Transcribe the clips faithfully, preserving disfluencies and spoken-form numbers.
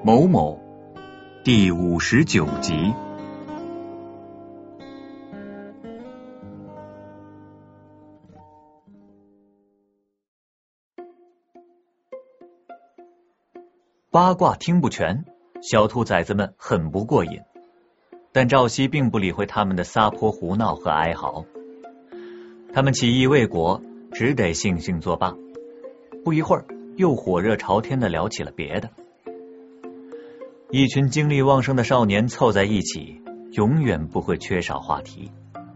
某某第五十九集。八卦听不全，小兔崽子们很不过瘾，但赵熙并不理会他们的撒泼胡闹和哀嚎。他们起义未果，只得悻悻作罢。不一会儿，又火热朝天地聊起了别的。一群精力旺盛的少年凑在一起，永远不会缺少话题。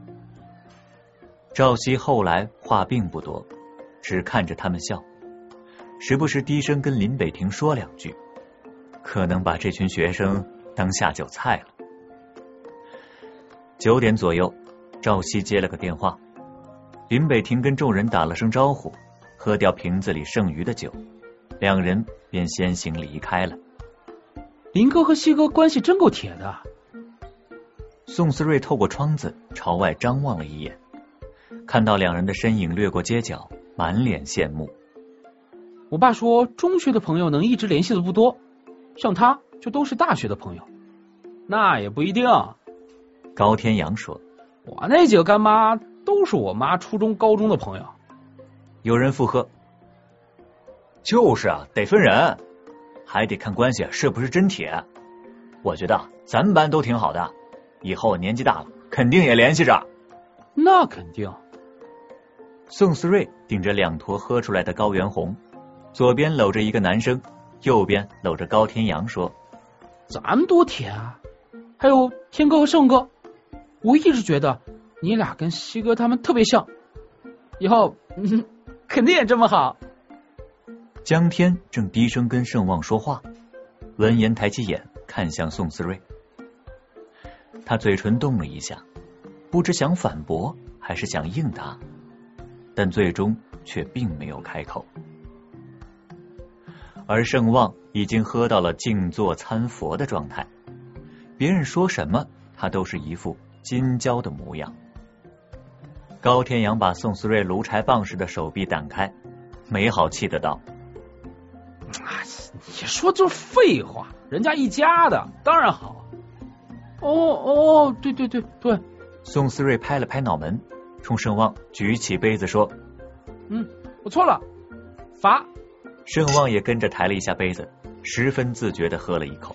赵熙后来话并不多，只看着他们笑，时不时低声跟林北亭说两句，可能把这群学生当下酒菜了。九点左右，赵熙接了个电话，林北亭跟众人打了声招呼，喝掉瓶子里剩余的酒，两人便先行离开了。 林哥和西哥关系真够铁的。 宋思瑞透过窗子朝外张望了一眼，看到两人的身影掠过街角，满脸羡慕。 我爸说中学的朋友能一直联系的不多，像他就都是大学的朋友。那也不一定。 高天阳说， 我那几个干妈都是我妈初中高中的朋友。 有人附和，就是啊，得分人，还得看关系是不是真铁。我觉得咱们班都挺好的，以后年纪大了肯定也联系着。 那肯定。 宋思瑞顶着两坨喝出来的高原红，左边搂着一个男生，右边搂着高天阳说， 咱们多铁啊。还有天哥和盛哥，我一直觉得你俩跟西哥他们特别像，以后、嗯、肯定也这么好。 江天正低声跟盛旺说话，闻言抬起眼看向宋思瑞，他嘴唇动了一下，不知想反驳还是想应答，但最终却并没有开口。而盛旺已经喝到了静坐参佛的状态，别人说什么他都是一副金交的模样。高天阳把宋思瑞炉柴棒似的手臂挡开，没好气的道， 你说就是废话，人家一家的当然好。哦哦，对对对对。 宋思瑞拍了拍脑门，冲盛旺举起杯子说， 嗯，我错了，罚。 盛旺也跟着抬了一下杯子，十分自觉地喝了一口。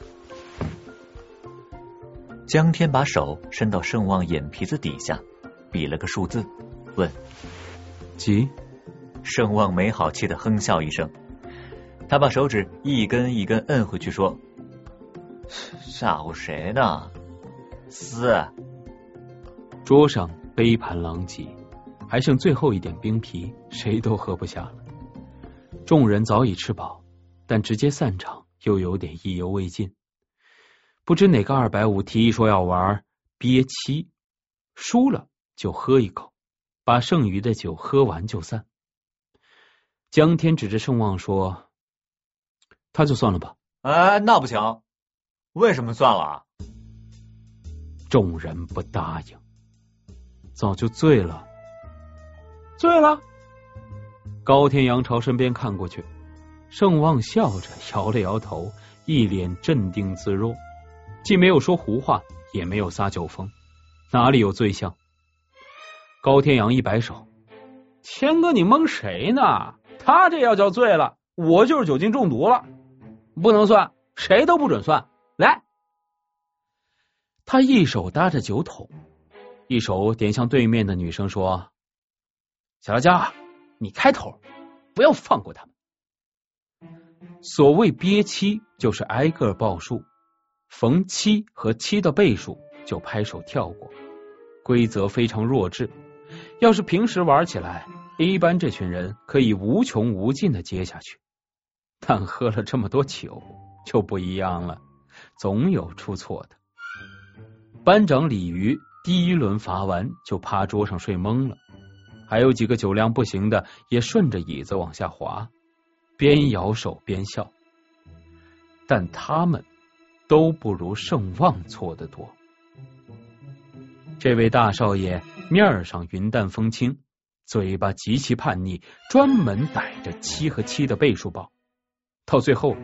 江天把手伸到盛旺眼皮子底下，比了个数字，问， 几？ 盛旺没好气地哼笑一声，他把手指一根一根摁回去说，吓唬谁呢？四。 桌上杯盘狼藉，还剩最后一点冰皮，谁都喝不下了。众人早已吃饱，但直接散场又有点意犹未尽。不知哪个二百五提议说要玩憋七，输了就喝一口，把剩余的酒喝完就散。江天指着盛旺说，他就算了吧。 哎，那不行。为什么算了啊？ 众人不答应。早就醉了。醉了？高天阳朝身边看过去，盛旺笑着摇了摇头，一脸镇定自若，既没有说胡话，也没有撒酒疯，哪里有醉相？高天阳一摆手，天哥你蒙谁呢？他这要叫醉了，我就是酒精中毒了，不能算，谁都不准算。来，他一手搭着酒桶，一手点向对面的女生说，小辣椒，你开头，不要放过他们。所谓憋七就是挨个报数，逢七和七的倍数就拍手跳过，规则非常弱智，要是平时玩起来，一般这群人可以无穷无尽的接下去，但喝了这么多酒就不一样了，总有出错的。班长李鱼第一轮罚完就趴桌上睡懵了，还有几个酒量不行的也顺着椅子往下滑，边摇手边笑，但他们都不如盛旺错得多。这位大少爷面上云淡风轻，嘴巴极其叛逆，专门逮着七和七的倍数报，到最后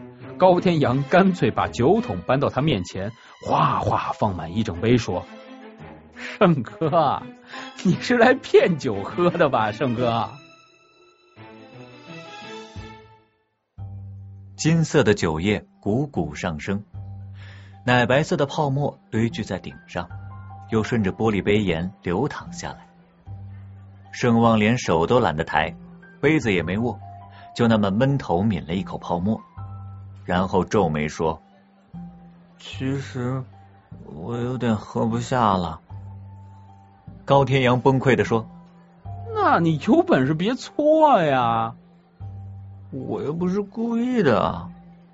高天阳干脆把酒桶搬到他面前，哗哗放满一整杯，说：圣哥，你是来骗酒喝的吧？圣哥。 金色的酒液汩汩上升，奶白色的泡沫堆聚在顶上，又顺着玻璃杯沿流淌下来。圣旺连手都懒得抬，杯子也没握，就那么闷头抿了一口泡沫，然后皱眉说：其实我有点喝不下了。高天阳崩溃地说： 那你有本事别搓呀， 我又不是故意的。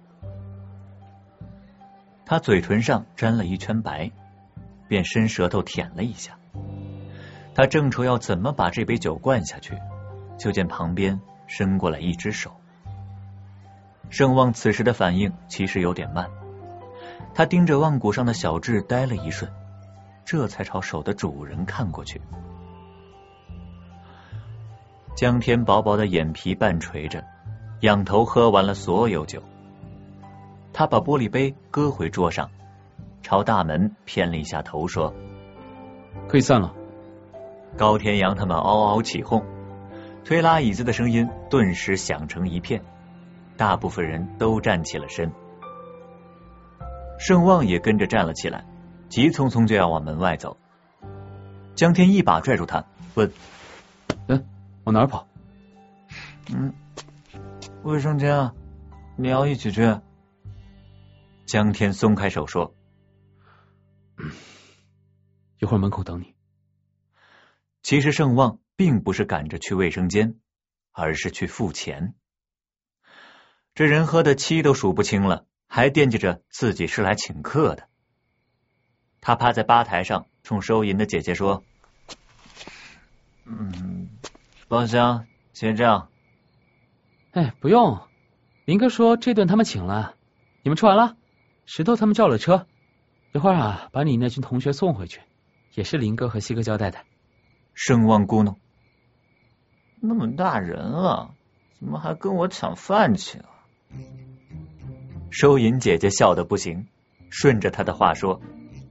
他嘴唇上沾了一圈白，便伸舌头舔了一下。他正愁要怎么把这杯酒灌下去，就见旁边伸过来一只手。圣旺此时的反应其实有点慢，他盯着腕骨上的小痣呆了一瞬，这才朝手的主人看过去。江天薄薄的眼皮半垂着，仰头喝完了所有酒。他把玻璃杯搁回桌上，朝大门偏了一下头，说： 可以散了。 高天阳他们嗷嗷起哄，推拉椅子的声音顿时响成一片，大部分人都站起了身。圣旺也跟着站了起来，急匆匆就要往门外走。江天一把拽住他，问： 嗯，往哪儿跑？ 嗯，卫生间啊，你要一起去？江天松开手说： 嗯，一会儿门口等你。 其实圣旺并不是赶着去卫生间，而是去付钱。这人喝的七都数不清了，还惦记着自己是来请客的。他趴在吧台上冲收银的姐姐说：嗯，包厢结账。 哎，不用，林哥说这顿他们请了，你们吃完了，石头他们叫了车，一会儿啊把你那群同学送回去，也是林哥和西哥交代的。 圣旺咕哝：那么大人了，怎么还跟我抢饭去了？收银姐姐笑得不行，顺着他的话说：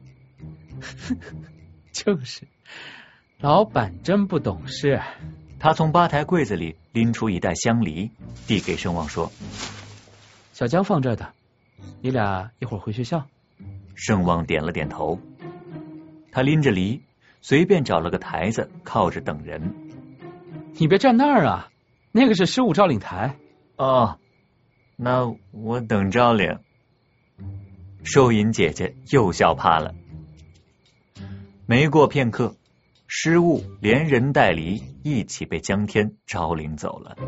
就是老板真不懂事。 他从吧台柜子里拎出一袋香梨，递给圣旺说： 小江放这儿的，你俩一会儿回学校。 圣旺点了点头，他拎着梨，随便找了个台子靠着等人。 你别站那儿啊，那个是十五招领台。 哦，那我等招领。收银姐姐又笑怕了。没过片刻，失物连人带梨一起被江天招领走了。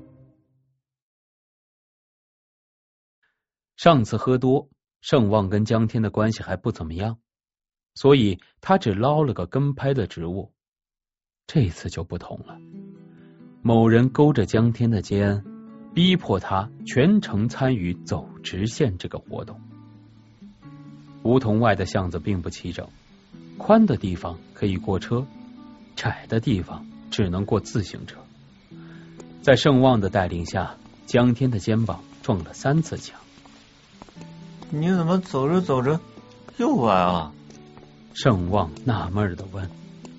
上次喝多，圣旺跟江天的关系还不怎么样，所以他只捞了个跟拍的职务。这次就不同了，某人勾着江天的肩，逼迫他全程参与走直线这个活动。梧桐外的巷子并不齐整，宽的地方可以过车，窄的地方只能过自行车。在圣旺的带领下，江天的肩膀撞了三次墙。 你怎么走着走着又歪了？ 圣旺纳闷的问。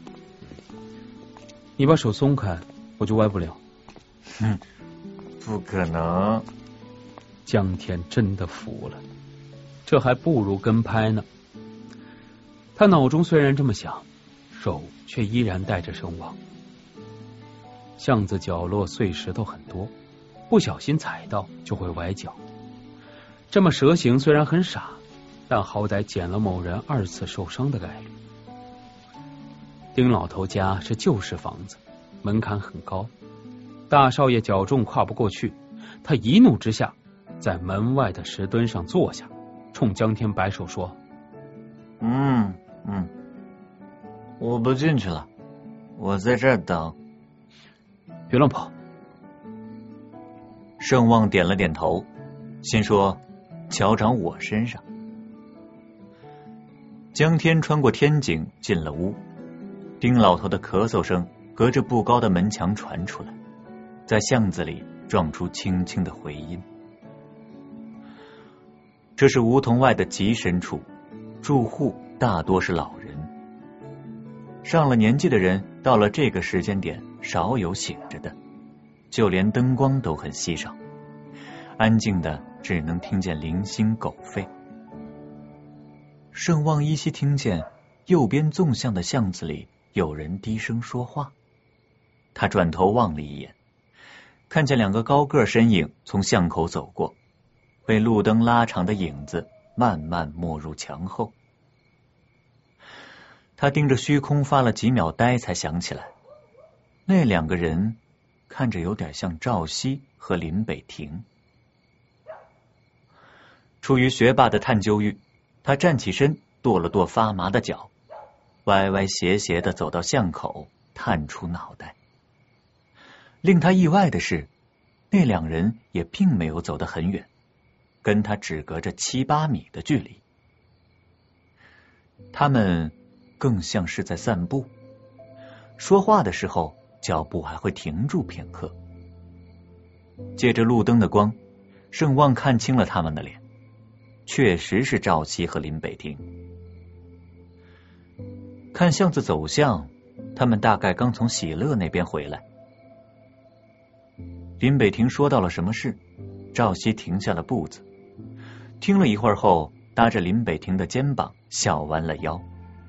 你把手松开，我就歪不了。 哼，不可能。 江天真的服了，这还不如跟拍呢。他脑中虽然这么想，手却依然带着圣旺。巷子角落碎石头很多，不小心踩到就会崴脚。这么蛇行虽然很傻，但好歹减了某人二次受伤的概率。丁老头家是旧式房子，门槛很高，大少爷脚重跨不过去，他一怒之下在门外的石墩上坐下，冲江天摆手说： 嗯嗯，我不进去了，我在这儿等。 别乱跑。 圣旺点了点头，心说脚长我身上。江天穿过天井进了屋，丁老头的咳嗽声隔着不高的门墙传出来，在巷子里撞出轻轻的回音。 这是梧桐外的极深处，住户大多是老人。上了年纪的人到了这个时间点少有醒着的，就连灯光都很稀少，安静的只能听见零星狗吠。盛望依稀听见右边纵向的巷子里有人低声说话，他转头望了一眼，看见两个高个身影从巷口走过，被路灯拉长的影子慢慢没入墙后。他盯着虚空发了几秒呆，才想起来，那两个人看着有点像赵熙和林北亭。出于学霸的探究欲，他站起身，跺了跺发麻的脚，歪歪斜斜的走到巷口，探出脑袋。令他意外的是，那两人也并没有走得很远，跟他只隔着七八米的距离。他们更像是在散步，说话的时候脚步还会停住片刻。借着路灯的光，盛望看清了他们的脸，确实是赵熙和林北亭。看巷子走向，他们大概刚从喜乐那边回来。林北亭说到了什么事，赵熙停下了步子，听了一会儿后，搭着林北亭的肩膀笑弯了腰。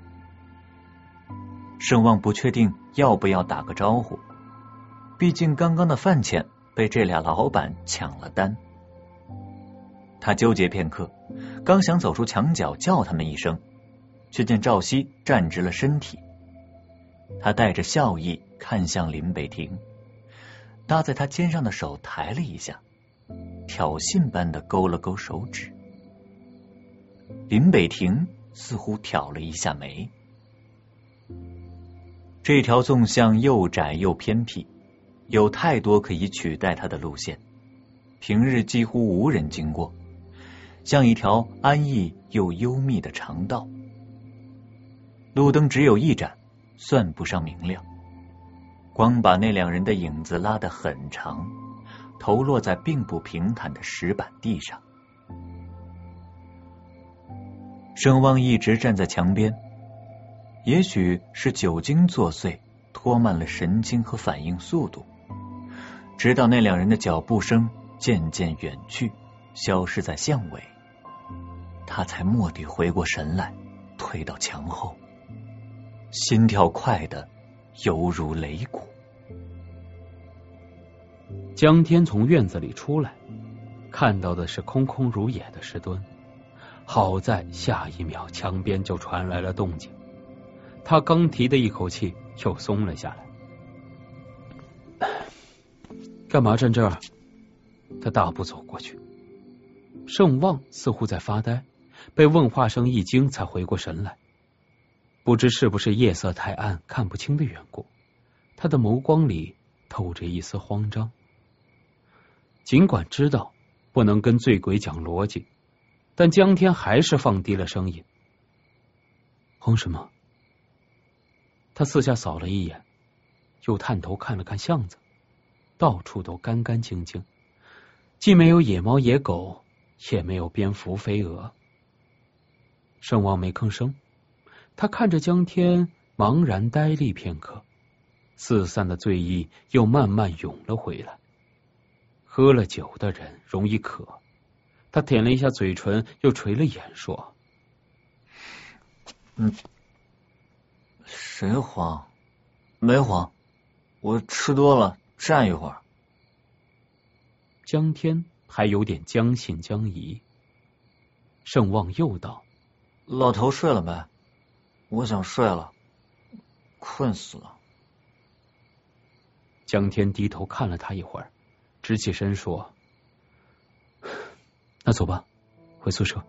盛望不确定要不要打个招呼，毕竟刚刚的饭钱被这俩老板抢了单。他纠结片刻，刚想走出墙角叫他们一声，却见赵熙站直了身体。他带着笑意看向林北亭，搭在他肩上的手抬了一下，挑衅般的勾了勾手指。林北亭似乎挑了一下眉。这条纵向又窄又偏僻，有太多可以取代它的路线，平日几乎无人经过，像一条安逸又幽密的长道。路灯只有一盏，算不上明亮，光把那两人的影子拉得很长，投落在并不平坦的石板地上。盛望一直站在墙边，也许是酒精作祟，拖慢了神经和反应速度，直到那两人的脚步声渐渐远去，消失在巷尾，他才蓦地回过神来，退到墙后，心跳快的犹如擂鼓。 江天从院子里出来，看到的是空空如也的石墩，好在下一秒墙边就传来了动静，他刚提的一口气又松了下来。干嘛站这儿？他大步走过去。盛望似乎在发呆，被问话声一惊，才回过神来。不知是不是夜色太暗看不清的缘故，他的眸光里透着一丝慌张。尽管知道不能跟醉鬼讲逻辑，但江天还是放低了声音。慌什么？他四下扫了一眼，又探头看了看巷子，到处都干干净净，既没有野猫野狗，也没有蝙蝠飞蛾。盛望没吭声，他看着江天，茫然呆立片刻，四散的醉意又慢慢涌了回来。喝了酒的人容易渴，他舔了一下嘴唇，又垂了眼说： 嗯，谁慌？没慌，我吃多了，站一会儿。 江天还有点将信将疑。盛望又道： 老头睡了没？我想睡了，困死了。 江天低头看了他一会儿，直起身说：那走吧，回宿舍。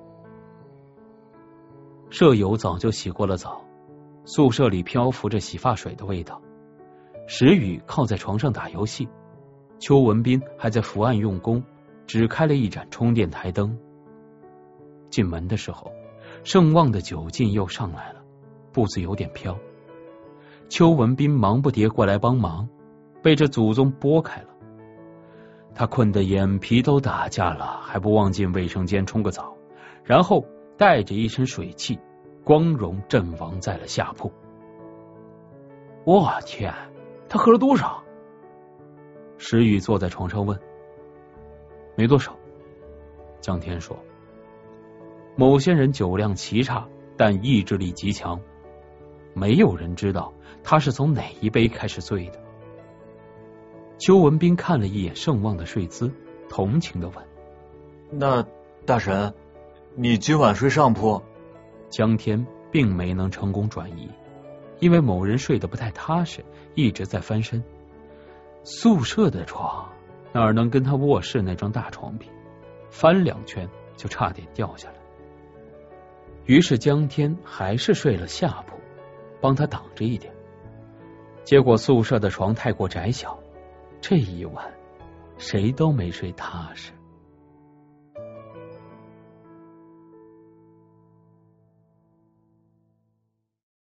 舍友早就洗过了澡，宿舍里漂浮着洗发水的味道。石宇靠在床上打游戏，邱文斌还在伏案用功，只开了一盏充电台灯。进门的时候，盛望的酒劲又上来了，步子有点飘。邱文斌忙不迭过来帮忙，被这祖宗拨开了。 他困得眼皮都打架了，还不忘进卫生间冲个澡，然后带着一身水气，光荣阵亡在了下铺。我天，他喝了多少？石宇坐在床上问。没多少，江天说。某些人酒量奇差，但意志力极强，没有人知道他是从哪一杯开始醉的。邱文斌看了一眼盛旺的睡姿，同情的问： 那大神，你今晚睡上铺？ 江天并没能成功转移，因为某人睡得不太踏实，一直在翻身。宿舍的床哪能跟他卧室那张大床比，翻两圈就差点掉下来。于是江天还是睡了下铺，帮他挡着一点。结果宿舍的床太过窄小，这一晚谁都没睡踏实。